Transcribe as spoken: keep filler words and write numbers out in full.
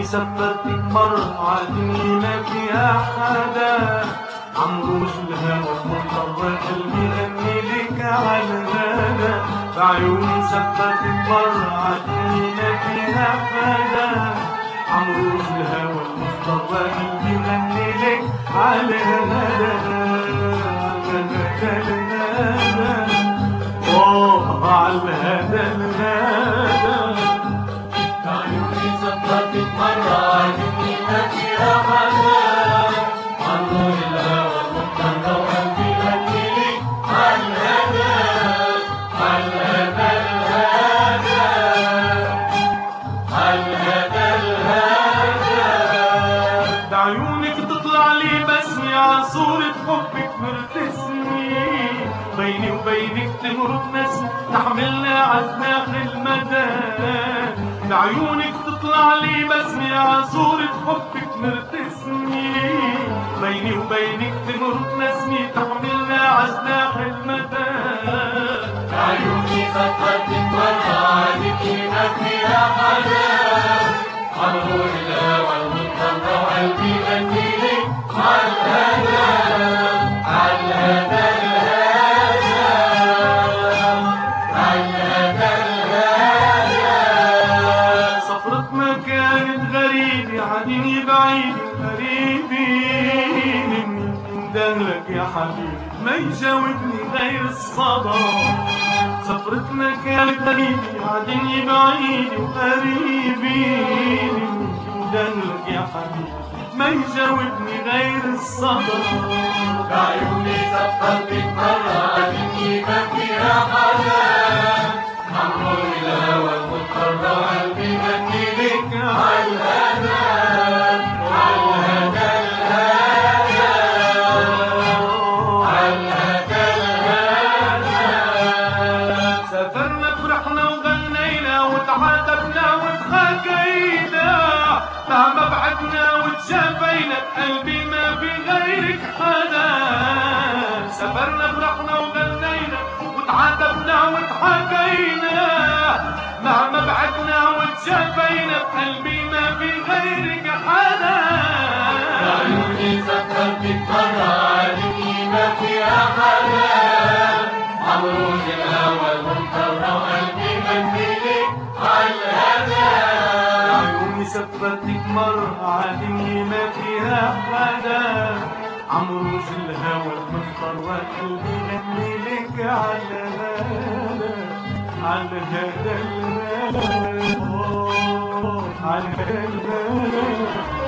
سفرتك مرة عدني ما فيها حدا، عمروج الهوى مضطر قلبي غني لك على الغدا. بعيوني سفرتك مرة عدني ما فيها حدا، عمروج الهوى مضطر قلبي غني لك على الغدا. اوه على الهدى الغدا. بعيوني سفرتك مرة عدني ما فيها حدا، عمروج الهوى مضطر وقلبي غني لك على الهدى على الهدى الهدى على الهدى الهدى. بعيونك تطلع لي بسمة ع صورة حبك مرتسمي، بيني وبينك تمرق نسمة تحملنا عالداخل المدى. بعيونك تطلع لي بسمة ع صورة حبك مرتسمي، بيني وبينك تمرق نسمة تحملنا عالداخل المدى. بعيوني سفرتك مرة عدني ما فيها حدا، عمروج الهوى المضطر وقلبي غني لك على الهدى على الهدى الهدى على الهدى الهدى. سفرتنا كانت غريبة عدني بعيد قريبي، ندهلك يا حبيبي ما يجاوبني غير الصدى. سفرتنا كانت غريبة عدني بعيد وقريبي، ندهلك يا حبيبي ما يجاوبني غير الصدى. بعيوني سفرتك مرة عدني ما فيها حدا، عمروج الهوى المضطر وقلبي غني لك على الهدى على الهدى الهدى على الهدى الهدى. سافرنا فرحنا وغنينا وتعاتبنا وتحاكينا، مهما بعدنا وتشافينا بقلبي ما في غيرك حدا. سافرنا فرحنا وغنينا وتعاتبنا وتحاكينا، مهما بعدنا وتشافينا بقلبي ما في غيرك حدا. بعيوني سفرتك مرة عدني ما فيها حدا، عمروج الهوى المضطر وقلبي غني لك على الهدى. عيوني سفرتك مرة عدني ما فيها حدا، عمروج الهوى المضطر وقلبي غني لك على الهدى على الهدى الهدى على الهدى.